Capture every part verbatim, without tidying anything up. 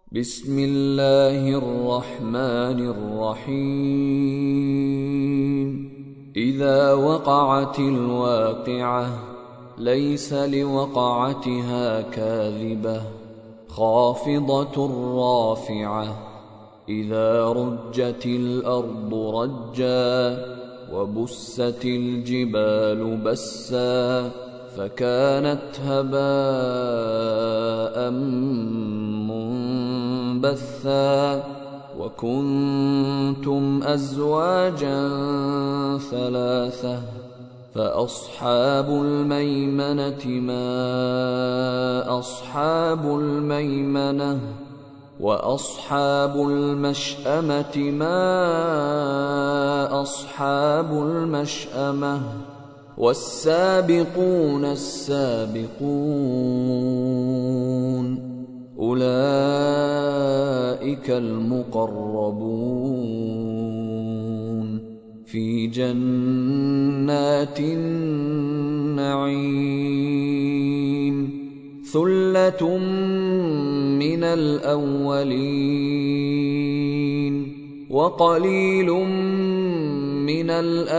بسم الله الرحمن الرحيم إذا وقعت الواقعة ليس لوقعتها كاذبة خافضة رافعة إذا رجت الأرض رجا وبست الجبال بسا فكانت هباء منبثا وكنتم أزواجا ثلاثة فأصحاب الميمنة ما أصحاب الميمنة وأصحاب المشأمة ما أصحاب المشأمة والسابقون السابقون أولئك المقربون في جنات النعيم ثلة من الأولين وقليل من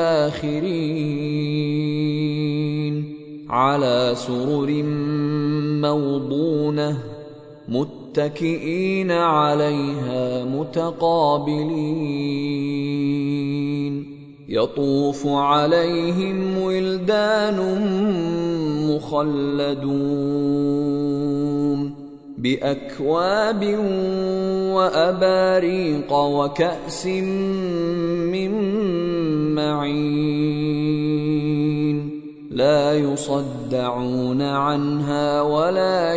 الآخرين على سرر موضونة متكئين عليها متقابلين يطوف عليهم ولدان مخلدون بأكواب وأباريق وكأس من معين لا يصدعون عنها ولا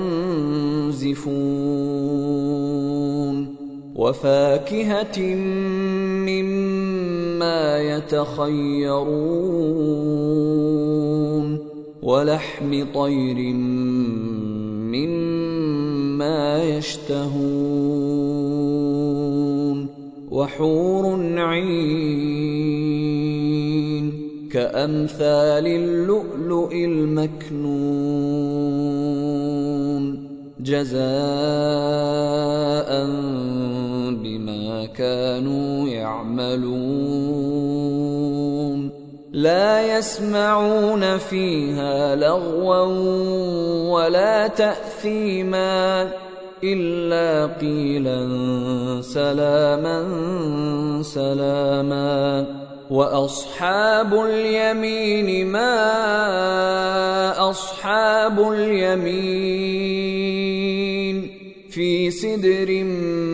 ينزفون وفاكهة مما يتخيرون ولحم طير مما يشتهون وحور عين كأمثال اللؤلؤ المكنون جزاء بما كانوا يعملون لا يسمعون فيها لغوا ولا تأثيما إلا قيلا سلاما سلاما وأصحاب اليمين ما أصحاب اليمين في سدر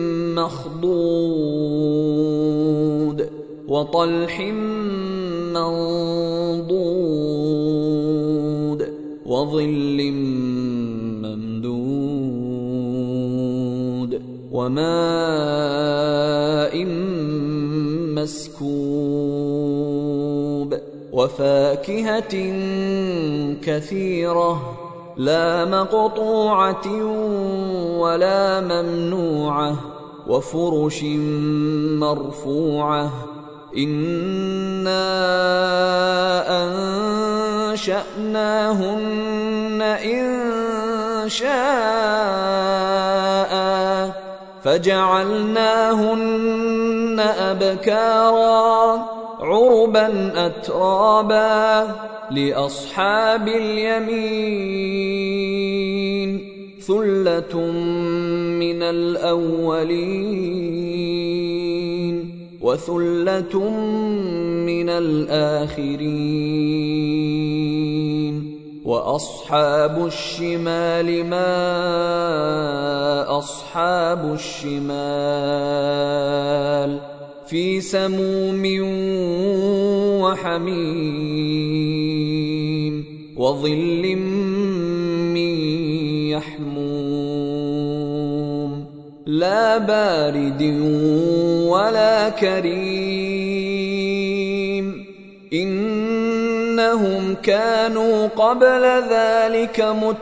مخضود وطلح منضود وظل ممدود وماء مسكوب وفاكهة كثيرة لا مقطوعة ولا ممنوعة وفرش مرفوعة إنا أنشأناهن إن شاء فجعلناهن أبكارا عربا أترابا لأصحاب اليمين ثلة من الأولين وثلة من الآخرين وأصحاب الشمال ما أصحاب الشمال في سموم وحميم وظل من يحموم لا بارد ولا كريم إنهم كانوا قبل ذلك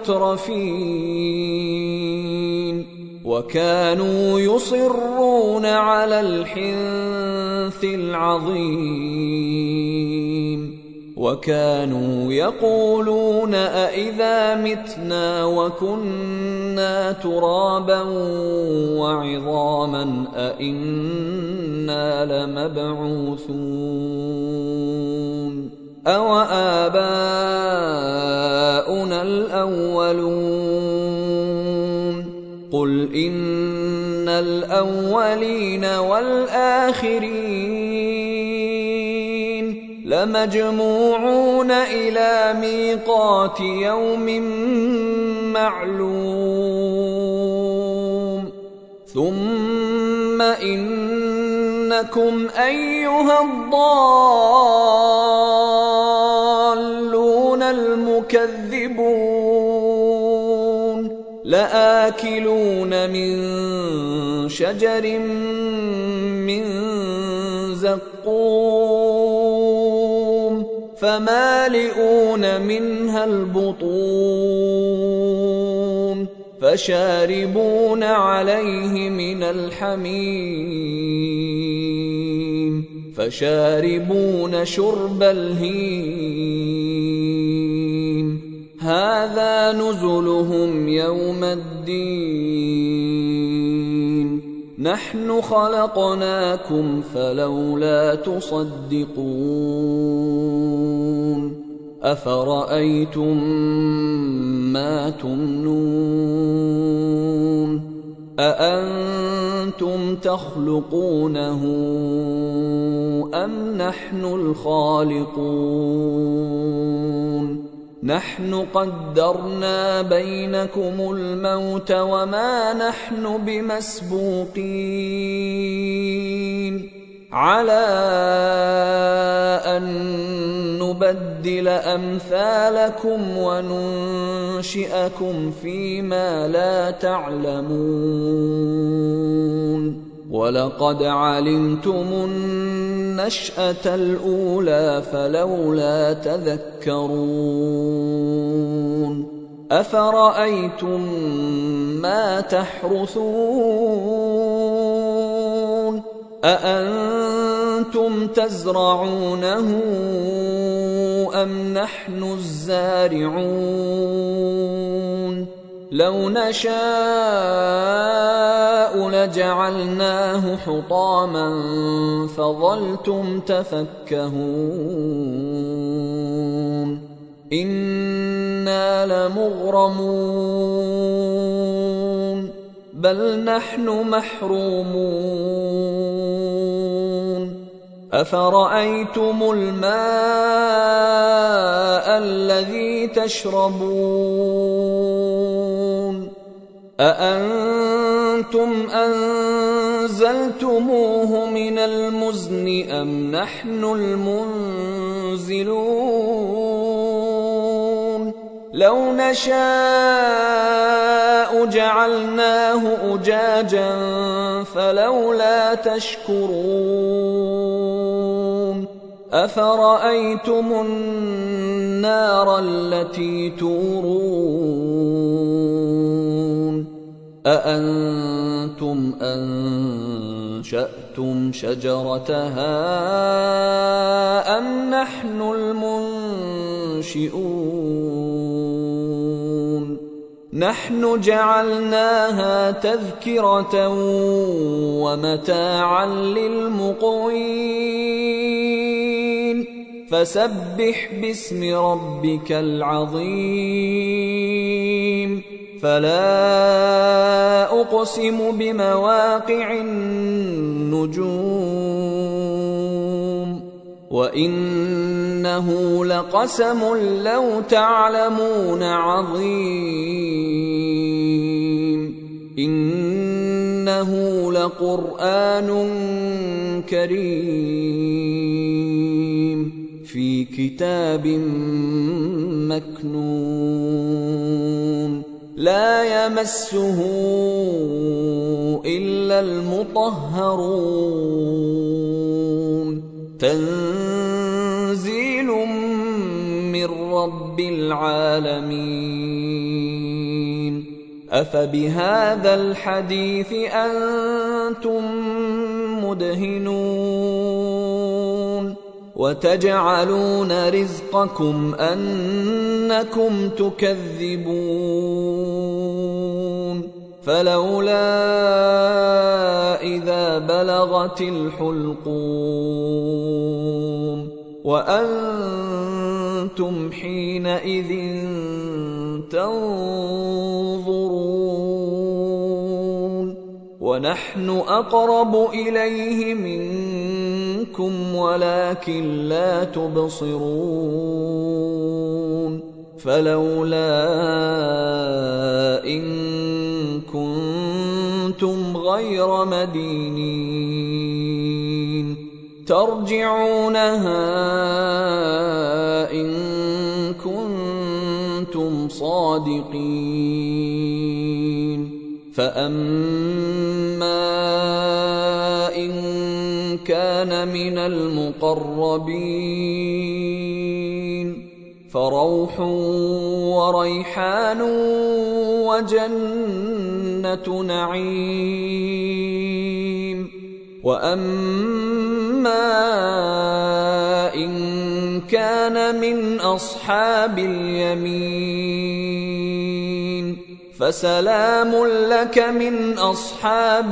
مترفين وكانوا يصرون على الحنث العظيم وكانوا يقولون أإذا متنا وكنا ترابا وعظاما أإنا لمبعوثون أو آباؤنا الأولون قل إن الأولين والآخرين لمجموعون إلى ميقات يوم معلوم ثم إنكم أيها الضالون المكذبون لآكلون من شجر من زقوم فمالئون منها البطون فشاربون عليه من الحميم فشاربون شرب الهيم هذا نزلهم يوم الدين نحن خلقناكم فلولا تصدقون أفرأيتم ما تمنون أأنتم تخلقونه أم نحن الخالقون نحن قدرنا بينكم الموت وما نحن بمسبوقين على أن نبدل أمثالكم وننشئكم فيما لا تعلمون ولقد علمتم النشأة الأولى فلولا تذكرون أفرأيتم ما تحرثون أأنتم تزرعونه أم نحن الزارعون لو نشاء لجعلناه حطاما فظلتم تفكهون إنا لمغرمون بل نحن محرومون أفرأيتم الماء الذي تشربون أأنتم أنزلتموه من المزن أم نحن المنزلون لو نشاء جعلناه أجاجا فلولا تشكرون أفرأيتم النار التي تورون أأنتم أنشأتم شجرتها أم نحن المنشئون نحن جعلناها تذكرة ومتاعا للمقوين فسبح باسم ربك العظيم فلا أقسم بمواقع النجوم وإنه لقسم لو تعلمون عظيم إنه لقرآن كريم في كتاب مكنون لا يمسه إلا المطهرون تنزيل من رب العالمين أفبهذا الحديث أنتم مدهنون وتجعلون رزقكم أنكم تكذبون فلولا إذا بلغت الحلقوم وأنتم حينئذ تنظرون ونحن أقرب إليه منكم ولكن لا تبصرون فلولا إن كنتم غير مدينين ترجعونها إن كنتم صادقين فأما إن كان من المقربين فروح وريحان وجنة نعيم وأما إن كان من أصحاب اليمين فسلام لك من أصحاب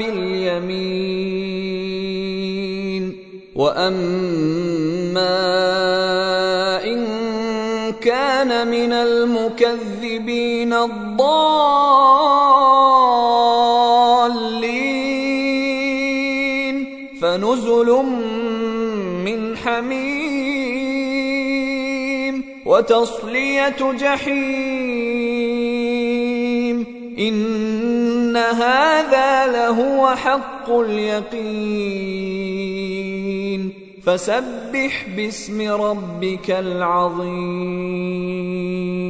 اليمين وأما إن كان من المكذبين الضالين فنزل من حميم وتصلية جحيم إن هذا لهو حق اليقين فسبح باسم ربك العظيم.